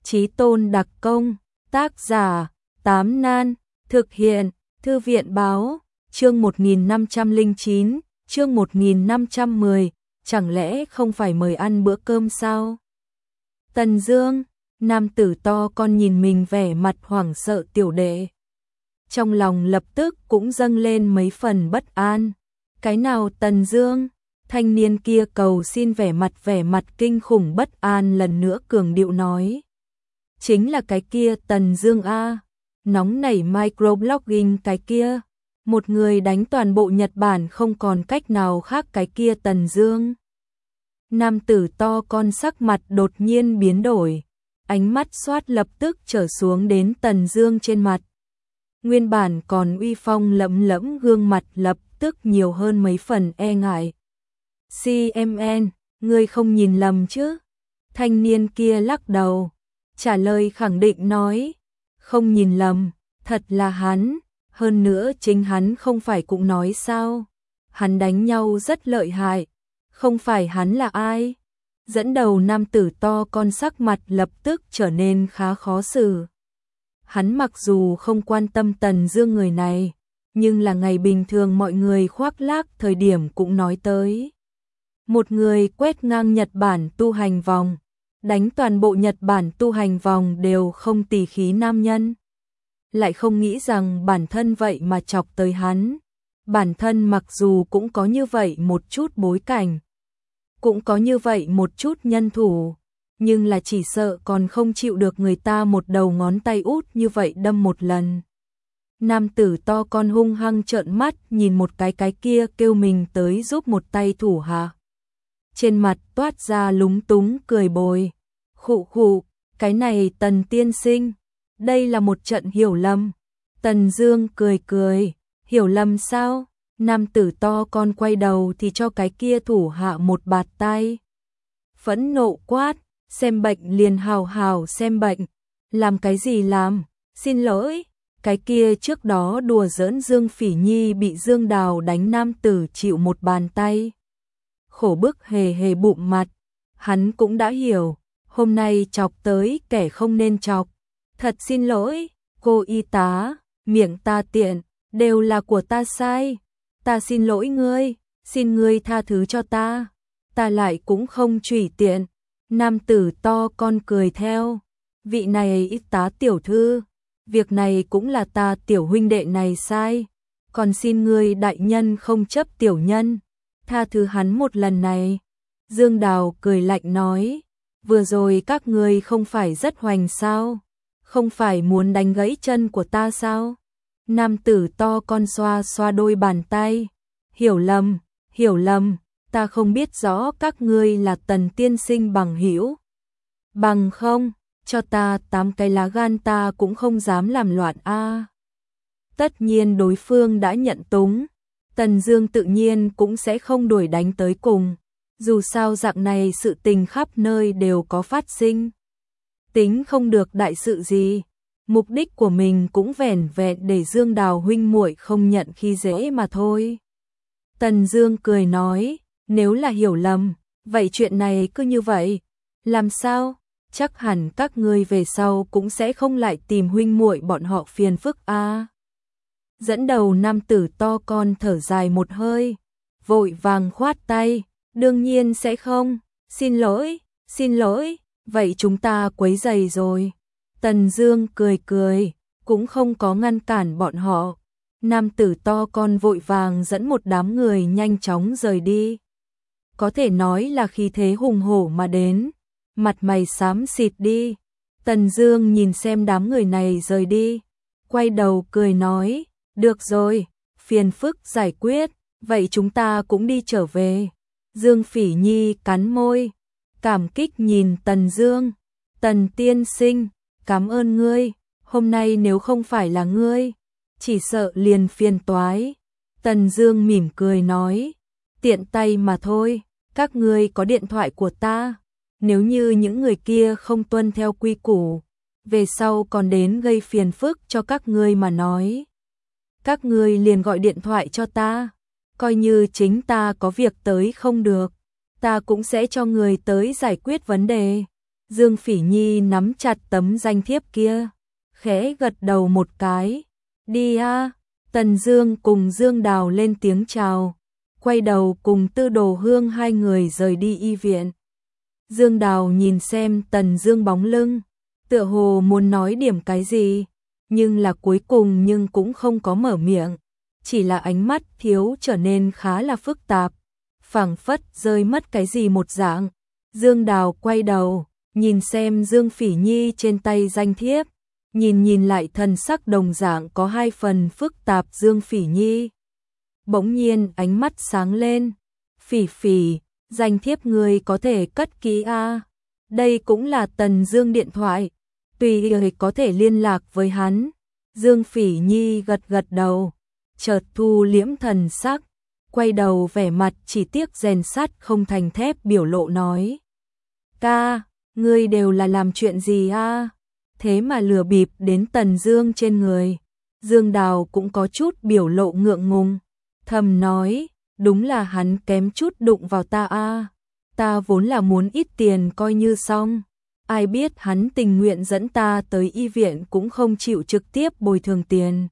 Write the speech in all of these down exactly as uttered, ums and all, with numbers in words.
Chí tôn đặc công, tác giả, Tám Nan, thực hiện, Thư viện báo, chương một nghìn năm trăm lẻ chín, chương một nghìn năm trăm mười, chẳng lẽ không phải mời ăn bữa cơm sao? Tần Dương, nam tử to con nhìn mình vẻ mặt hoảng sợ tiểu đệ. Trong lòng lập tức cũng dâng lên mấy phần bất an. Cái nào Tần Dương? Thanh niên kia cầu xin vẻ mặt vẻ mặt kinh khủng bất an lần nữa cường điệu nói. Chính là cái kia Tần Dương a, nóng nảy microblogging cái kia, một người đánh toàn bộ Nhật Bản không còn cách nào khác cái kia Tần Dương. Nam tử to con sắc mặt đột nhiên biến đổi, ánh mắt xoát lập tức trở xuống đến Tần Dương trên mặt. Nguyên bản còn uy phong lẫm lẫm gương mặt lập tức nhiều hơn mấy phần e ngại. xê em en, ngươi không nhìn lầm chứ? Thanh niên kia lắc đầu, trả lời khẳng định nói, không nhìn lầm, thật là hắn, hơn nữa chính hắn không phải cũng nói sao? Hắn đánh nhau rất lợi hại, không phải hắn là ai? Dẫn đầu nam tử to con sắc mặt lập tức trở nên khá khó xử. Hắn mặc dù không quan tâm Tần Dương người này, nhưng là ngày bình thường mọi người khoác lác thời điểm cũng nói tới. Một người quét ngang Nhật Bản tu hành vòng, đánh toàn bộ Nhật Bản tu hành vòng đều không tỳ khí nam nhân. Lại không nghĩ rằng bản thân vậy mà chọc tới hắn. Bản thân mặc dù cũng có như vậy một chút bối cảnh, cũng có như vậy một chút nhân thủ, nhưng là chỉ sợ còn không chịu được người ta một đầu ngón tay út như vậy đâm một lần. Nam tử to con hung hăng trợn mắt nhìn một cái cái kia kêu mình tới giúp một tay thủ hạ. Trên mặt toát ra lúng túng cười bồi. Khụ khụ, cái này Tần tiên sinh, đây là một trận hiểu lầm. Tần Dương cười cười, hiểu lầm sao? Nam tử to con quay đầu thì cho cái kia thủ hạ một bạt tay. Phẫn nộ quát, xem bệnh liền hào hào xem bệnh, làm cái gì làm, xin lỗi. Cái kia trước đó đùa giỡn Dương Phỉ Nhi bị Dương Đào đánh nam tử chịu một bàn tay. Khổ bức hề hề bụng mặt, hắn cũng đã hiểu, hôm nay chọc tới kẻ không nên chọc. Thật xin lỗi, cô y tá, miệng ta tiện, đều là của ta sai. Ta xin lỗi ngươi, xin ngươi tha thứ cho ta. Ta lại cũng không trùy tiện. Nam tử to con cười theo. Vị này y tá tiểu thư, việc này cũng là ta tiểu huynh đệ này sai. Còn xin ngươi đại nhân không chấp tiểu nhân, tha thứ hắn một lần này. Dương Đào cười lạnh nói, vừa rồi các ngươi không phải rất hoành sao? Không phải muốn đánh gãy chân của ta sao? Nam tử to con xoa xoa đôi bàn tay. Hiểu lầm, hiểu lầm, ta không biết rõ các ngươi là Tần tiên sinh bằng hữu. Bằng không, cho ta tám cái lá gan ta cũng không dám làm loạn a. À. Tất nhiên đối phương đã nhận túng, Tần Dương tự nhiên cũng sẽ không đuổi đánh tới cùng. Dù sao dạng này sự tình khắp nơi đều có phát sinh. Tính không được đại sự gì, mục đích của mình cũng vẻn vẹn để Dương Đào huynh muội không nhận khi dễ mà thôi. Tần Dương cười nói, nếu là hiểu lầm, vậy chuyện này cứ như vậy, làm sao? Chắc hẳn các ngươi về sau cũng sẽ không lại tìm huynh muội bọn họ phiền phức a. À. Dẫn đầu nam tử to con thở dài một hơi, vội vàng khoát tay, đương nhiên sẽ không, xin lỗi, xin lỗi, vậy chúng ta quấy rầy rồi. Tần Dương cười cười, cũng không có ngăn cản bọn họ. Nam tử to con vội vàng dẫn một đám người nhanh chóng rời đi. Có thể nói là khí thế hùng hổ mà đến, mặt mày xám xịt đi. Tần Dương nhìn xem đám người này rời đi, quay đầu cười nói, được rồi, phiền phức giải quyết, vậy chúng ta cũng đi trở về. Dương Phỉ Nhi cắn môi, cảm kích nhìn Tần Dương, Tần tiên sinh, cảm ơn ngươi, hôm nay nếu không phải là ngươi, chỉ sợ liền phiền toái. Tần Dương mỉm cười nói, tiện tay mà thôi, các ngươi có điện thoại của ta, nếu như những người kia không tuân theo quy củ, về sau còn đến gây phiền phức cho các ngươi mà nói. Các ngươi liền gọi điện thoại cho ta, coi như chính ta có việc tới không được, ta cũng sẽ cho người tới giải quyết vấn đề. Dương Phỉ Nhi nắm chặt tấm danh thiếp kia, khẽ gật đầu một cái. Đi a. Tần Dương cùng Dương Đào lên tiếng chào, quay đầu cùng Tư Đồ Hương hai người rời đi y viện. Dương Đào nhìn xem Tần Dương bóng lưng, tựa hồ muốn nói điểm cái gì, nhưng là cuối cùng nhưng cũng không có mở miệng, chỉ là ánh mắt thiếu trở nên khá là phức tạp, phảng phất rơi mất cái gì một dạng. Dương Đào quay đầu, nhìn xem Dương Phỉ Nhi trên tay danh thiếp, nhìn nhìn lại thần sắc đồng dạng có hai phần phức tạp Dương Phỉ Nhi. Bỗng nhiên ánh mắt sáng lên, Phỉ Phỉ, danh thiếp người có thể cất kỹ a. Đây cũng là Tần Dương điện thoại, tùy người có thể liên lạc với hắn. Dương Phỉ Nhi gật gật đầu, chợt thu liễm thần sắc, quay đầu vẻ mặt chỉ tiếc rèn sắt không thành thép biểu lộ nói. Ca, ngươi đều là làm chuyện gì a? Thế mà lừa bịp đến Tần Dương trên người. Dương Đào cũng có chút biểu lộ ngượng ngùng, thầm nói, đúng là hắn kém chút đụng vào ta a. Ta vốn là muốn ít tiền coi như xong, ai biết hắn tình nguyện dẫn ta tới y viện cũng không chịu trực tiếp bồi thường tiền.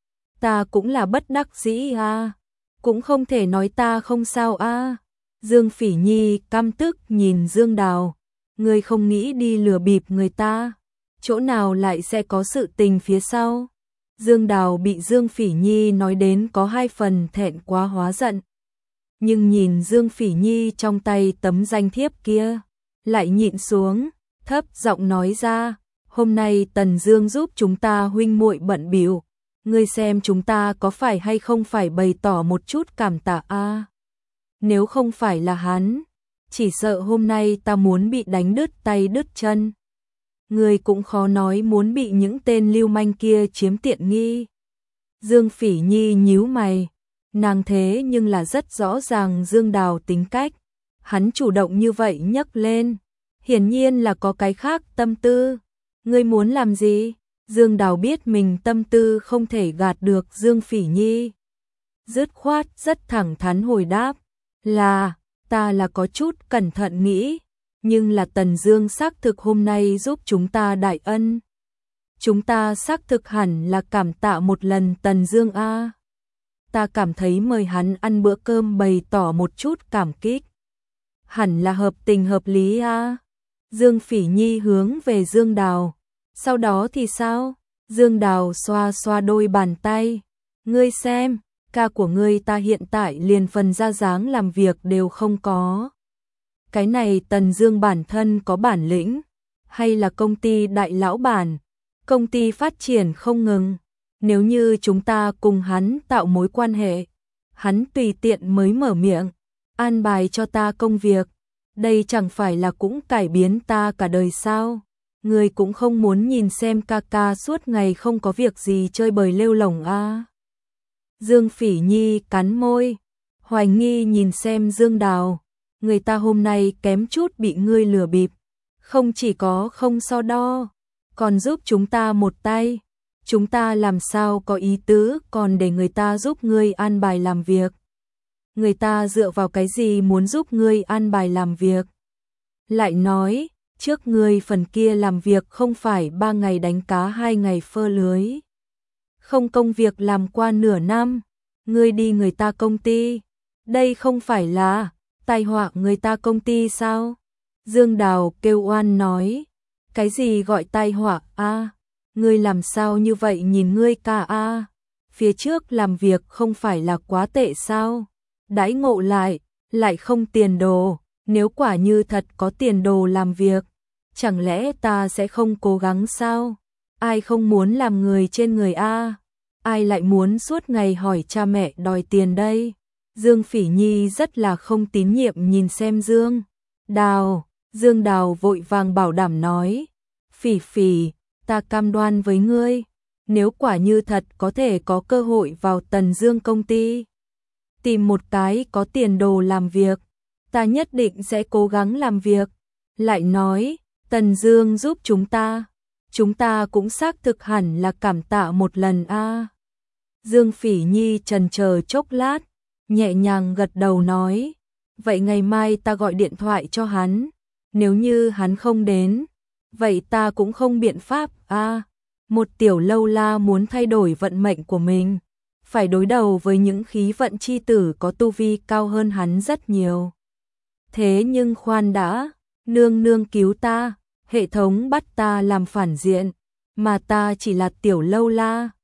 Ta cũng là bất đắc dĩ a, cũng không thể nói ta không sao a. Dương Phỉ Nhi căm tức nhìn Dương Đào, ngươi không nghĩ đi lừa bịp người ta, chỗ nào lại sẽ có sự tình phía sau. Dương Đào bị Dương Phỉ Nhi nói đến có hai phần thẹn quá hóa giận, nhưng nhìn Dương Phỉ Nhi trong tay tấm danh thiếp kia, lại nhịn xuống, thấp giọng nói ra, hôm nay Tần Dương giúp chúng ta huynh muội bận bịu, ngươi xem chúng ta có phải hay không phải bày tỏ một chút cảm tạ a? Nếu không phải là hắn, chỉ sợ hôm nay ta muốn bị đánh đứt tay đứt chân. Ngươi cũng khó nói muốn bị những tên lưu manh kia chiếm tiện nghi. Dương Phỉ Nhi nhíu mày, nàng thế nhưng là rất rõ ràng Dương Đào tính cách, hắn chủ động như vậy nhấc lên, hiển nhiên là có cái khác tâm tư. Ngươi muốn làm gì? Dương Đào biết mình tâm tư không thể gạt được Dương Phỉ Nhi, dứt khoát rất thẳng thắn hồi đáp, là, ta là có chút cẩn thận nghĩ, nhưng là Tần Dương xác thực hôm nay giúp chúng ta đại ân. Chúng ta xác thực hẳn là cảm tạ một lần Tần Dương a. Ta cảm thấy mời hắn ăn bữa cơm bày tỏ một chút cảm kích, hẳn là hợp tình hợp lý a. Dương Phỉ Nhi hướng về Dương Đào, sau đó thì sao? Dương Đào xoa xoa đôi bàn tay, ngươi xem, ca của ngươi ta hiện tại liền phần ra dáng làm việc đều không có. Cái này Tần Dương bản thân có bản lĩnh, hay là công ty đại lão bản, công ty phát triển không ngừng, nếu như chúng ta cùng hắn tạo mối quan hệ, hắn tùy tiện mới mở miệng, an bài cho ta công việc, đây chẳng phải là cũng cải biến ta cả đời sao? Ngươi cũng không muốn nhìn xem ca ca suốt ngày không có việc gì chơi bời lêu lổng a. Dương Phỉ Nhi cắn môi, hoài nghi nhìn xem Dương Đào, người ta hôm nay kém chút bị ngươi lừa bịp, không chỉ có không so đo, còn giúp chúng ta một tay, chúng ta làm sao có ý tứ còn để người ta giúp ngươi an bài làm việc. Người ta dựa vào cái gì muốn giúp ngươi an bài làm việc? Lại nói, trước ngươi phần kia làm việc không phải ba ngày đánh cá hai ngày phơ lưới. Không công việc làm qua nửa năm, ngươi đi người ta công ty, đây không phải là tai họa người ta công ty sao? Dương Đào kêu oan nói, cái gì gọi tai họa a? Ngươi làm sao như vậy nhìn ngươi ca a? Phía trước làm việc không phải là quá tệ sao? Đãi ngộ lại, lại không tiền đồ, nếu quả như thật có tiền đồ làm việc, chẳng lẽ ta sẽ không cố gắng sao? Ai không muốn làm người trên người a? Ai lại muốn suốt ngày hỏi cha mẹ đòi tiền đây? Dương Phỉ Nhi rất là không tín nhiệm nhìn xem Dương Đào. Dương Đào vội vàng bảo đảm nói, Phỉ Phỉ, ta cam đoan với ngươi, nếu quả như thật có thể có cơ hội vào Tần Dương công ty, tìm một cái có tiền đồ làm việc, ta nhất định sẽ cố gắng làm việc. Lại nói, Tần Dương giúp chúng ta, chúng ta cũng xác thực hẳn là cảm tạ một lần a. Dương Phỉ Nhi chần chờ chốc lát, nhẹ nhàng gật đầu nói, vậy ngày mai ta gọi điện thoại cho hắn, nếu như hắn không đến, vậy ta cũng không biện pháp a. Một tiểu lâu la muốn thay đổi vận mệnh của mình, phải đối đầu với những khí vận chi tử có tu vi cao hơn hắn rất nhiều. Thế nhưng khoan đã, nương nương cứu ta, hệ thống bắt ta làm phản diện, mà ta chỉ là tiểu lâu la,